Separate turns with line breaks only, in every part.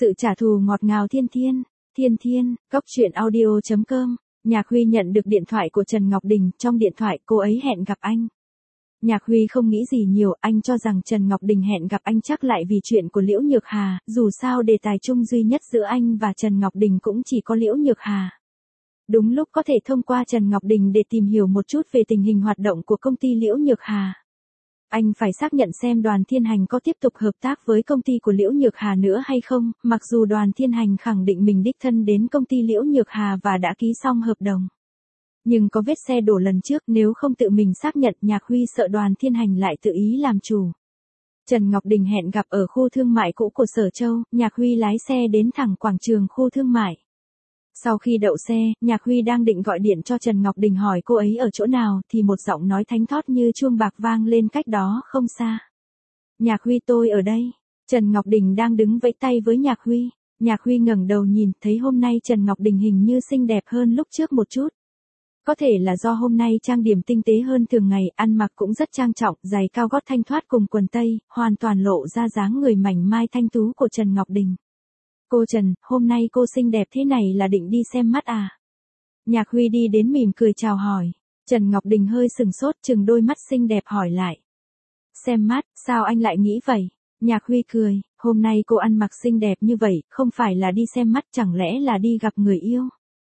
Sự trả thù ngọt ngào thiên thiên, thiên thiên, Cốc truyện audio.com. Nhạc Huy nhận được điện thoại của Trần Ngọc Đình, trong điện thoại cô ấy hẹn gặp anh. Nhạc Huy không nghĩ gì nhiều, anh cho rằng Trần Ngọc Đình hẹn gặp anh chắc lại vì chuyện của Liễu Nhược Hà, dù sao đề tài chung duy nhất giữa anh và Trần Ngọc Đình cũng chỉ có Liễu Nhược Hà. Đúng lúc có thể thông qua Trần Ngọc Đình để tìm hiểu một chút về tình hình hoạt động của công ty Liễu Nhược Hà. Anh phải xác nhận xem Đoàn Thiên Hành có tiếp tục hợp tác với công ty của Liễu Nhược Hà nữa hay không, mặc dù Đoàn Thiên Hành khẳng định mình đích thân đến công ty Liễu Nhược Hà và đã ký xong hợp đồng. Nhưng có vết xe đổ lần trước, nếu không tự mình xác nhận, Nhạc Huy sợ Đoàn Thiên Hành lại tự ý làm chủ. Trần Ngọc Đình hẹn gặp ở khu thương mại cũ của Sở Châu, Nhạc Huy lái xe đến thẳng quảng trường khu thương mại. Sau khi đậu xe, Nhạc Huy đang định gọi điện cho Trần Ngọc Đình hỏi cô ấy ở chỗ nào thì một giọng nói thánh thót như chuông bạc vang lên cách đó không xa. Nhạc Huy, tôi ở đây. Trần Ngọc Đình đang đứng vẫy tay với Nhạc Huy. Nhạc Huy ngẩng đầu nhìn, thấy hôm nay Trần Ngọc Đình hình như xinh đẹp hơn lúc trước một chút. Có thể là do hôm nay trang điểm tinh tế hơn thường ngày, ăn mặc cũng rất trang trọng, giày cao gót thanh thoát cùng quần tây, hoàn toàn lộ ra dáng người mảnh mai thanh tú của Trần Ngọc Đình. Cô Trần, hôm nay cô xinh đẹp thế này là định đi xem mắt à? Nhạc Huy đi đến mỉm cười chào hỏi. Trần Ngọc Đình hơi sừng sốt, chừng đôi mắt xinh đẹp hỏi lại. Xem mắt, sao anh lại nghĩ vậy? Nhạc Huy cười, hôm nay cô ăn mặc xinh đẹp như vậy, không phải là đi xem mắt, chẳng lẽ là đi gặp người yêu?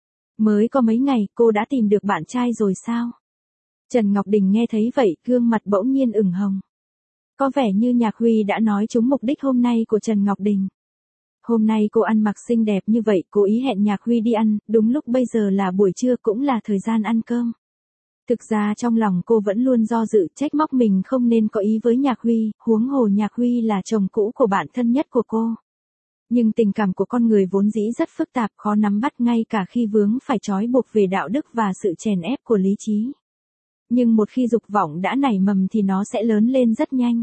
Mới có mấy ngày, cô đã tìm được bạn trai rồi sao? Trần Ngọc Đình nghe thấy vậy, gương mặt bỗng nhiên ửng hồng. Có vẻ như Nhạc Huy đã nói trúng mục đích hôm nay của Trần Ngọc Đình. Hôm nay cô ăn mặc xinh đẹp như vậy, cố ý hẹn Nhạc Huy đi ăn, đúng lúc bây giờ là buổi trưa cũng là thời gian ăn cơm. Thực ra trong lòng cô vẫn luôn do dự, trách móc mình không nên có ý với Nhạc Huy, huống hồ Nhạc Huy là chồng cũ của bạn thân nhất của cô. Nhưng tình cảm của con người vốn dĩ rất phức tạp, khó nắm bắt ngay cả khi vướng phải trói buộc về đạo đức và sự chèn ép của lý trí. Nhưng một khi dục vọng đã nảy mầm thì nó sẽ lớn lên rất nhanh.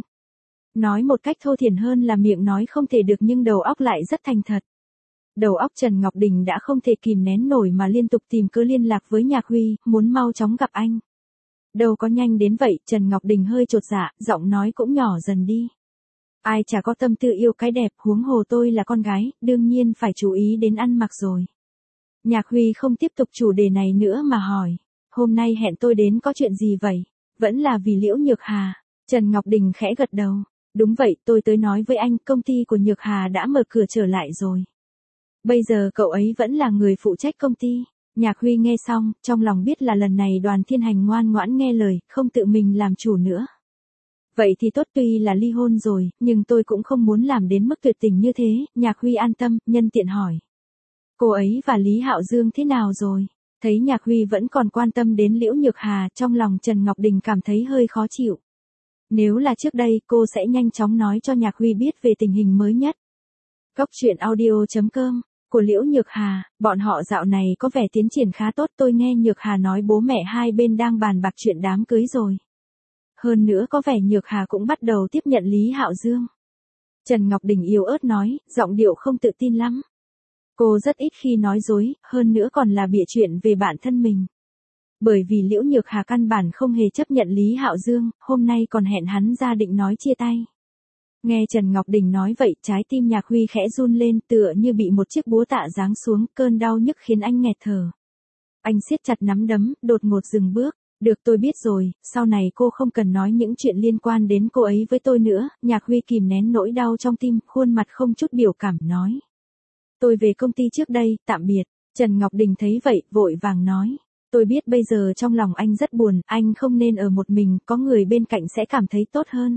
Nói một cách thô thiển hơn là miệng nói không thể được nhưng đầu óc lại rất thành thật. Đầu óc Trần Ngọc Đình đã không thể kìm nén nổi mà liên tục tìm cớ liên lạc với Nhạc Huy, muốn mau chóng gặp anh. Đâu có nhanh đến vậy, Trần Ngọc Đình hơi chột dạ, giọng nói cũng nhỏ dần đi. Ai chả có tâm tư yêu cái đẹp, huống hồ tôi là con gái, đương nhiên phải chú ý đến ăn mặc rồi. Nhạc Huy không tiếp tục chủ đề này nữa mà hỏi, hôm nay hẹn tôi đến có chuyện gì vậy? Vẫn là vì Liễu Nhược Hà. Trần Ngọc Đình khẽ gật đầu. Đúng vậy, tôi tới nói với anh, công ty của Nhược Hà đã mở cửa trở lại rồi. Bây giờ cậu ấy vẫn là người phụ trách công ty. Nhạc Huy nghe xong, trong lòng biết là lần này Đoàn Thiên Hành ngoan ngoãn nghe lời, không tự mình làm chủ nữa. Vậy thì tốt, tuy là ly hôn rồi, nhưng tôi cũng không muốn làm đến mức tuyệt tình như thế. Nhạc Huy an tâm, nhân tiện hỏi. Cô ấy và Lý Hạo Dương thế nào rồi? Thấy Nhạc Huy vẫn còn quan tâm đến Liễu Nhược Hà, trong lòng Trần Ngọc Đình cảm thấy hơi khó chịu. Nếu là trước đây, cô sẽ nhanh chóng nói cho Nhạc Huy biết về tình hình mới nhất. Cốc truyện audio.com. Của Liễu Nhược Hà, bọn họ dạo này có vẻ tiến triển khá tốt, tôi nghe Nhược Hà nói bố mẹ hai bên đang bàn bạc chuyện đám cưới rồi. Hơn nữa có vẻ Nhược Hà cũng bắt đầu tiếp nhận Lý Hạo Dương. Trần Ngọc Đình yếu ớt nói, giọng điệu không tự tin lắm. Cô rất ít khi nói dối, hơn nữa còn là bịa chuyện về bản thân mình. Bởi vì Liễu Nhược Hà căn bản không hề chấp nhận Lý Hạo Dương, hôm nay còn hẹn hắn ra định nói chia tay. Nghe Trần Ngọc Đình nói vậy, trái tim Nhạc Huy khẽ run lên, tựa như bị một chiếc búa tạ giáng xuống, cơn đau nhức khiến anh nghẹt thở. Anh siết chặt nắm đấm, đột ngột dừng bước. Được, tôi biết rồi, sau này cô không cần nói những chuyện liên quan đến cô ấy với tôi nữa. Nhạc Huy kìm nén nỗi đau trong tim, khuôn mặt không chút biểu cảm nói. Tôi về công ty trước đây, tạm biệt. Trần Ngọc Đình thấy vậy, vội vàng nói. Tôi biết bây giờ trong lòng anh rất buồn, anh không nên ở một mình, có người bên cạnh sẽ cảm thấy tốt hơn.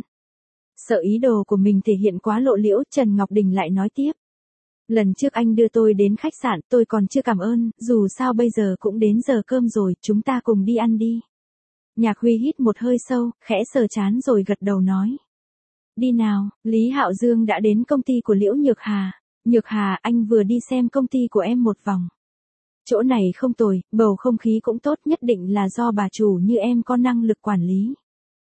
Sợ ý đồ của mình thể hiện quá lộ liễu, Trần Ngọc Đình lại nói tiếp. Lần trước anh đưa tôi đến khách sạn, tôi còn chưa cảm ơn, dù sao bây giờ cũng đến giờ cơm rồi, chúng ta cùng đi ăn đi. Nhạc Huy hít một hơi sâu, khẽ sờ trán rồi gật đầu nói. Đi nào, Lý Hạo Dương đã đến công ty của Liễu Nhược Hà. Nhược Hà, anh vừa đi xem công ty của em một vòng. Chỗ này không tồi, bầu không khí cũng tốt, nhất định là do bà chủ như em có năng lực quản lý.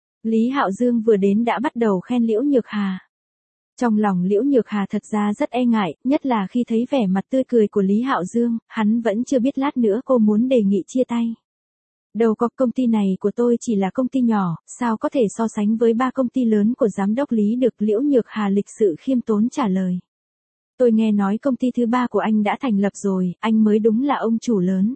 Lý Hạo Dương vừa đến đã bắt đầu khen Liễu Nhược Hà. Trong lòng Liễu Nhược Hà thật ra rất e ngại, nhất là khi thấy vẻ mặt tươi cười của Lý Hạo Dương, hắn vẫn chưa biết lát nữa cô muốn đề nghị chia tay. Đâu có, công ty này của tôi chỉ là công ty nhỏ, sao có thể so sánh với 3 công ty lớn của giám đốc Lý được, Liễu Nhược Hà lịch sự khiêm tốn trả lời. Tôi nghe nói công ty thứ ba của anh đã thành lập rồi, anh mới đúng là ông chủ lớn.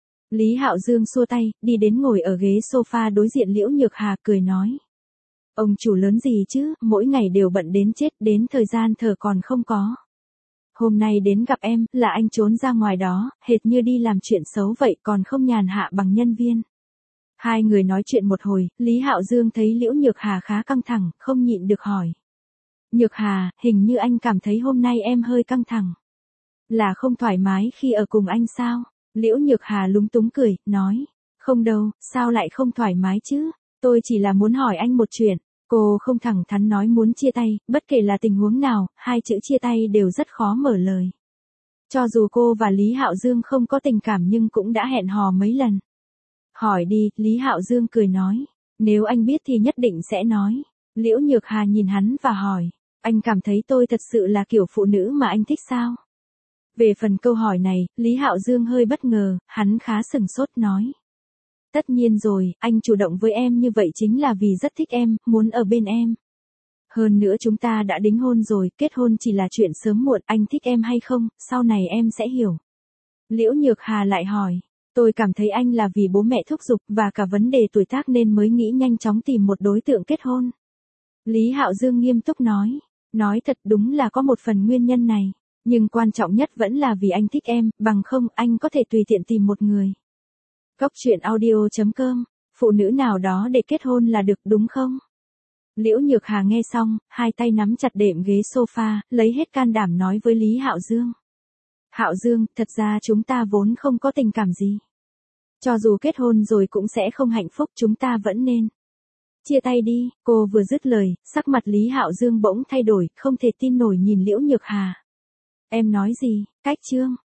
Lý Hạo Dương xua tay, đi đến ngồi ở ghế sofa đối diện Liễu Nhược Hà cười nói. Ông chủ lớn gì chứ, mỗi ngày đều bận đến chết, đến thời gian thở còn không có. Hôm nay đến gặp em, là anh trốn ra ngoài đó, hệt như đi làm chuyện xấu vậy còn không nhàn hạ bằng nhân viên. Hai người nói chuyện một hồi, Lý Hạo Dương thấy Liễu Nhược Hà khá căng thẳng, không nhịn được hỏi. Nhược Hà, hình như anh cảm thấy hôm nay em hơi căng thẳng. Là không thoải mái khi ở cùng anh sao? Liễu Nhược Hà lúng túng cười, nói. Không đâu, sao lại không thoải mái chứ? Tôi chỉ là muốn hỏi anh một chuyện. Cô không thẳng thắn nói muốn chia tay, bất kể là tình huống nào, hai chữ chia tay đều rất khó mở lời. Cho dù cô và Lý Hạo Dương không có tình cảm nhưng cũng đã hẹn hò mấy lần. Hỏi đi, Lý Hạo Dương cười nói. Nếu anh biết thì nhất định sẽ nói. Liễu Nhược Hà nhìn hắn và hỏi. Anh cảm thấy tôi thật sự là kiểu phụ nữ mà anh thích sao? Về phần câu hỏi này, Lý Hạo Dương hơi bất ngờ, hắn khá sừng sốt nói. Tất nhiên rồi, anh chủ động với em như vậy chính là vì rất thích em, muốn ở bên em. Hơn nữa chúng ta đã đính hôn rồi, kết hôn chỉ là chuyện sớm muộn, anh thích em hay không, sau này em sẽ hiểu. Liễu Nhược Hà lại hỏi, tôi cảm thấy anh là vì bố mẹ thúc giục và cả vấn đề tuổi tác nên mới nghĩ nhanh chóng tìm một đối tượng kết hôn. Lý Hạo Dương nghiêm túc nói thật đúng là có một phần nguyên nhân này, nhưng quan trọng nhất vẫn là vì anh thích em, bằng không anh có thể tùy tiện tìm một người. Góc truyện audio.com, phụ nữ nào đó để kết hôn là được đúng không? Liễu Nhược Hà nghe xong, hai tay nắm chặt đệm ghế sofa, lấy hết can đảm nói với Lý Hạo Dương. Hạo Dương, thật ra chúng ta vốn không có tình cảm gì. Cho dù kết hôn rồi cũng sẽ không hạnh phúc, chúng ta vẫn nên chia tay đi. Cô vừa dứt lời, sắc mặt Lý Hạo Dương bỗng thay đổi, không thể tin nổi nhìn Liễu Nhược Hà. Em nói gì, cách chương